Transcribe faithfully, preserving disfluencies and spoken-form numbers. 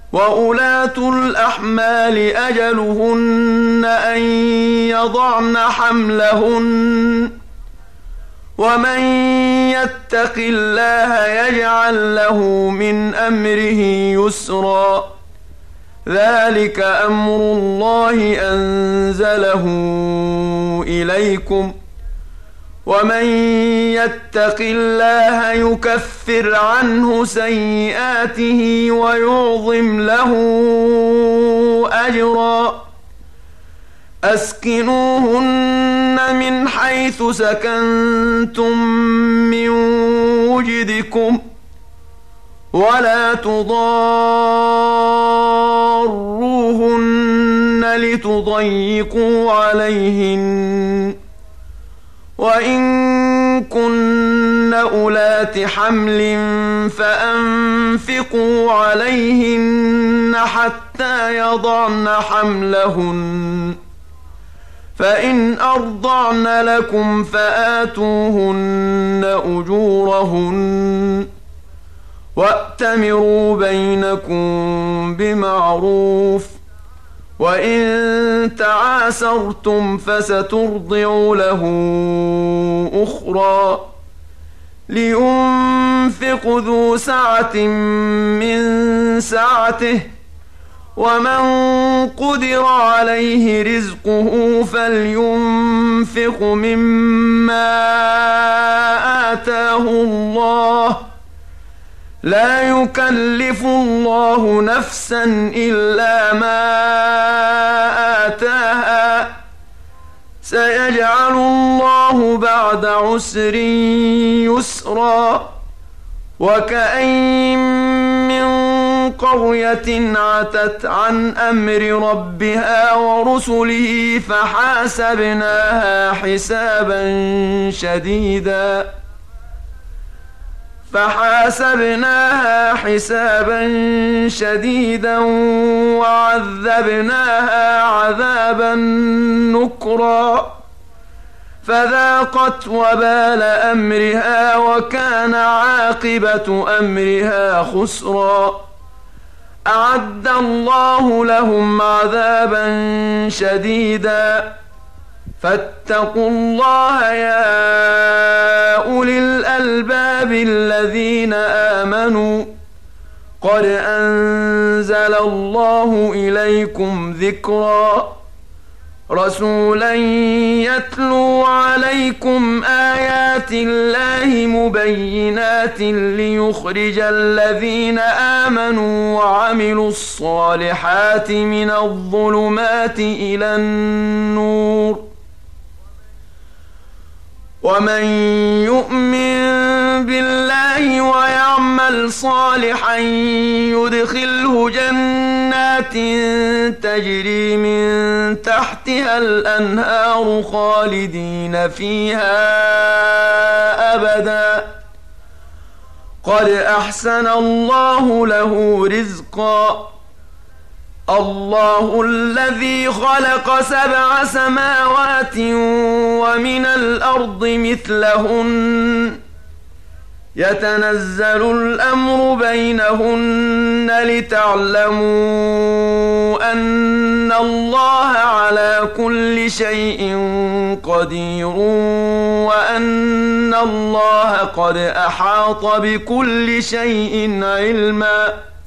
وأولاة الأحمال أجلهن أن يضعن حملهن ومن يتق الله يجعل له من أمره يسرا ذلك أمر الله أنزله إليكم ومن يتق الله يكفر عنه سيئاته ويعظم له أجرا أسكنوهن من حيث سكنتم من وجدكم ولا تضاروهن لتضيقوا عليهن وإن كن أولات حمل فأنفقوا عليهن حتى يضعن حملهن فإن أرضعن لكم فآتوهن أجورهن وأتمروا بينكم بمعروف وإن تعاسرتم فسترضع له أخرى لينفق ذو سعة من سعته ومن قدر عليه رزقه فلينفق مما آتاه الله لا يكلف الله نفسا إلا ما آتاها سيجعل الله بعد عسر يسرا وكأين من قرية عتت عن أمر ربها ورسله فحاسبناها حسابا شديدا فحاسبناها حسابا شديدا وعذبناها عذابا نكرا فذاقت وبال أمرها وكان عاقبة أمرها خسرا أعد الله لهم عذابا شديدا فاتقوا الله يا أولي الألباب الذين آمنوا قد أنزل الله إليكم ذكرا رسولا يتلو عليكم آيات الله مبينات ليخرج الذين آمنوا وعملوا الصالحات من الظلمات إلى النور ومن يؤمن بالله ويعمل صالحا يدخله جنات تجري من تحتها الأنهار خالدين فيها أبدا قد أحسن الله له رزقا الله الذي خلق سبع سماوات ومن الأرض مثلهن يتنزل الأمر بينهن لتعلموا أن الله على كل شيء قدير وأن الله قد أحاط بكل شيء علما